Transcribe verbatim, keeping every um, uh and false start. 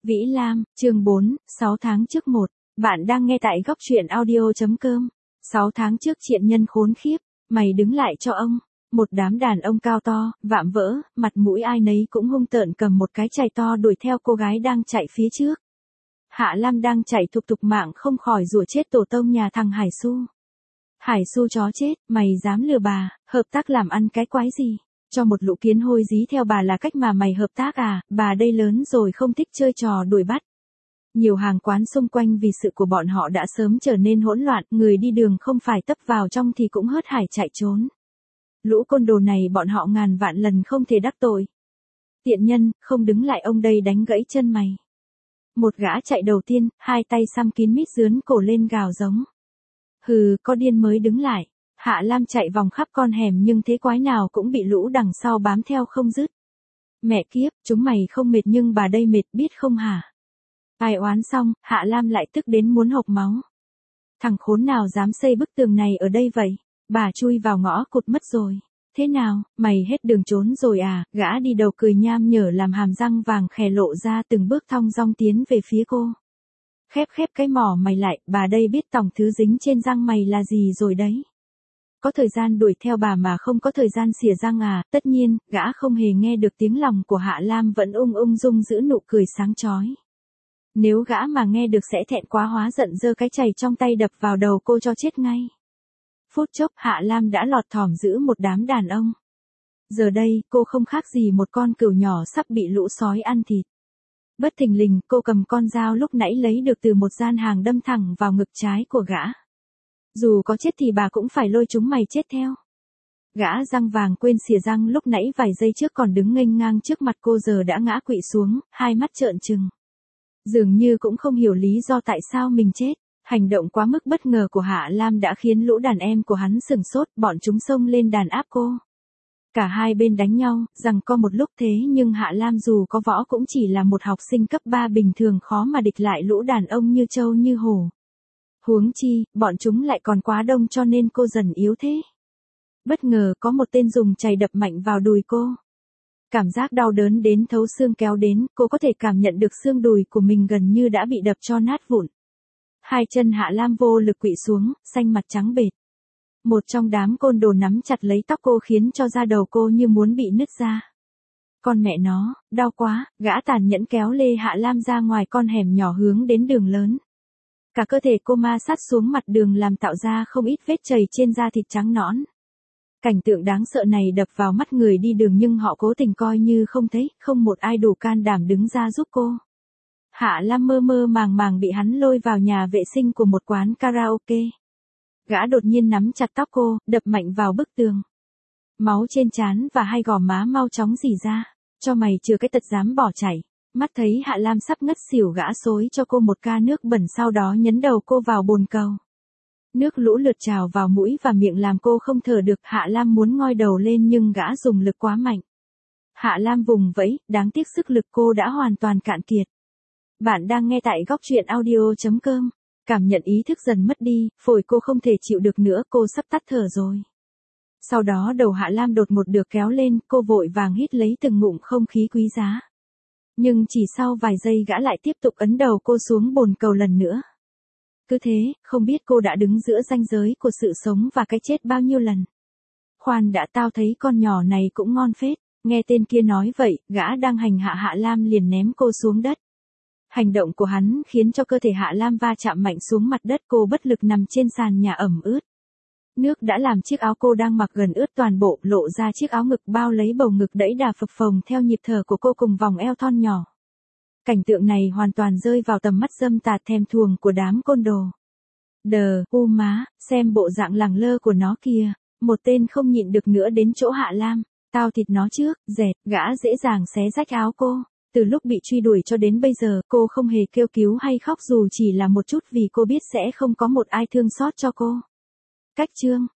Vĩ Lam, chương bốn, sáu tháng trước một. Bạn đang nghe tại góc truyện audio.com. sáu tháng trước triện nhân khốn khiếp, mày đứng lại cho ông. Một đám đàn ông cao to, vạm vỡ, mặt mũi ai nấy cũng hung tợn cầm một cái chày to đuổi theo cô gái đang chạy phía trước. Hạ Lam đang chạy thục thục mạng không khỏi rủa chết tổ tông nhà thằng Hải Su. Hải Su chó chết, mày dám lừa bà, hợp tác làm ăn cái quái gì? Cho một lũ kiến hôi dí theo bà là cách mà mày hợp tác à, bà đây lớn rồi không thích chơi trò đuổi bắt. Nhiều hàng quán xung quanh vì sự của bọn họ đã sớm trở nên hỗn loạn, người đi đường không phải tấp vào trong thì cũng hớt hải chạy trốn. Lũ côn đồ này bọn họ ngàn vạn lần không thể đắc tội. Tiện nhân, không đứng lại ông đây đánh gãy chân mày. Một gã chạy đầu tiên, hai tay xăm kín mít dướn cổ lên gào giống. Hừ, có điên mới đứng lại. Hạ Lam chạy vòng khắp con hẻm nhưng thế quái nào cũng bị lũ đằng sau bám theo không dứt. Mẹ kiếp, chúng mày không mệt nhưng bà đây mệt biết không hả? Ai oán xong, Hạ Lam lại tức đến muốn hộc máu. Thằng khốn nào dám xây bức tường này ở đây vậy? Bà chui vào ngõ cụt mất rồi. Thế nào, mày hết đường trốn rồi à? Gã đi đầu cười nham nhở làm hàm răng vàng khè lộ ra từng bước thong dong tiến về phía cô. Khép khép cái mỏ mày lại, bà đây biết tòng thứ dính trên răng mày là gì rồi đấy. Có thời gian đuổi theo bà mà không có thời gian xỉa răng à? Tất nhiên, gã không hề nghe được tiếng lòng của Hạ Lam vẫn ung ung dung giữ nụ cười sáng chói. Nếu gã mà nghe được sẽ thẹn quá hóa giận giơ cái chày trong tay đập vào đầu cô cho chết ngay. Phút chốc Hạ Lam đã lọt thỏm giữ một đám đàn ông. Giờ đây, cô không khác gì một con cừu nhỏ sắp bị lũ sói ăn thịt. Bất thình lình, cô cầm con dao lúc nãy lấy được từ một gian hàng đâm thẳng vào ngực trái của gã. Dù có chết thì bà cũng phải lôi chúng mày chết theo. Gã răng vàng quên xỉa răng lúc nãy vài giây trước còn đứng nghênh ngang trước mặt cô giờ đã ngã quỵ xuống, hai mắt trợn trừng. Dường như cũng không hiểu lý do tại sao mình chết. Hành động quá mức bất ngờ của Hạ Lam đã khiến lũ đàn em của hắn sửng sốt, bọn chúng xông lên đàn áp cô. Cả hai bên đánh nhau, rằng có một lúc thế nhưng Hạ Lam dù có võ cũng chỉ là một học sinh cấp ba bình thường khó mà địch lại lũ đàn ông như trâu như hổ. Huống chi, bọn chúng lại còn quá đông cho nên cô dần yếu thế. Bất ngờ có một tên dùng chày đập mạnh vào đùi cô. Cảm giác đau đớn đến thấu xương kéo đến, cô có thể cảm nhận được xương đùi của mình gần như đã bị đập cho nát vụn. Hai chân Hạ Lam vô lực quỵ xuống, xanh mặt trắng bệch. Một trong đám côn đồ nắm chặt lấy tóc cô khiến cho da đầu cô như muốn bị nứt ra. Con mẹ nó, đau quá, gã tàn nhẫn kéo lê Hạ Lam ra ngoài con hẻm nhỏ hướng đến đường lớn. Cả cơ thể cô ma sát xuống mặt đường làm tạo ra không ít vết chày trên da thịt trắng nõn. Cảnh tượng đáng sợ này đập vào mắt người đi đường nhưng họ cố tình coi như không thấy, không một ai đủ can đảm đứng ra giúp cô. Hạ Lam mơ mơ màng màng bị hắn lôi vào nhà vệ sinh của một quán karaoke. Gã đột nhiên nắm chặt tóc cô, đập mạnh vào bức tường. Máu trên trán và hai gò má mau chóng rỉ ra. Cho mày chừa cái tật dám bỏ chạy. Mắt thấy Hạ Lam sắp ngất xỉu gã xối cho cô một ca nước bẩn sau đó nhấn đầu cô vào bồn cầu. Nước lũ lượt trào vào mũi và miệng làm cô không thở được. Hạ Lam muốn ngoi đầu lên nhưng gã dùng lực quá mạnh. Hạ Lam vùng vẫy, đáng tiếc sức lực cô đã hoàn toàn cạn kiệt. Bạn đang nghe tại góc truyện audio.com. Cảm nhận ý thức dần mất đi, phổi cô không thể chịu được nữa, cô sắp tắt thở rồi. Sau đó đầu Hạ Lam đột ngột được kéo lên, cô vội vàng hít lấy từng ngụm không khí quý giá. Nhưng chỉ sau vài giây gã lại tiếp tục ấn đầu cô xuống bồn cầu lần nữa. Cứ thế, không biết cô đã đứng giữa ranh giới của sự sống và cái chết bao nhiêu lần. Khoan đã, tao thấy con nhỏ này cũng ngon phết. Nghe tên kia nói vậy, gã đang hành hạ Hạ Lam liền ném cô xuống đất. Hành động của hắn khiến cho cơ thể Hạ Lam va chạm mạnh xuống mặt đất, cô bất lực nằm trên sàn nhà ẩm ướt. Nước đã làm chiếc áo cô đang mặc gần ướt toàn bộ, lộ ra chiếc áo ngực bao lấy bầu ngực đẫy đà phập phồng theo nhịp thở của cô cùng vòng eo thon nhỏ. Cảnh tượng này hoàn toàn rơi vào tầm mắt dâm tà thèm thuồng của đám côn đồ. Đờ, u má, xem bộ dạng lẳng lơ của nó kìa. Một tên không nhịn được nữa đến chỗ Hạ Lam. Tao thịt nó trước, dẹt, gã dễ dàng xé rách áo cô. Từ lúc bị truy đuổi cho đến bây giờ, cô không hề kêu cứu hay khóc dù chỉ là một chút vì cô biết sẽ không có một ai thương xót cho cô. Cách chương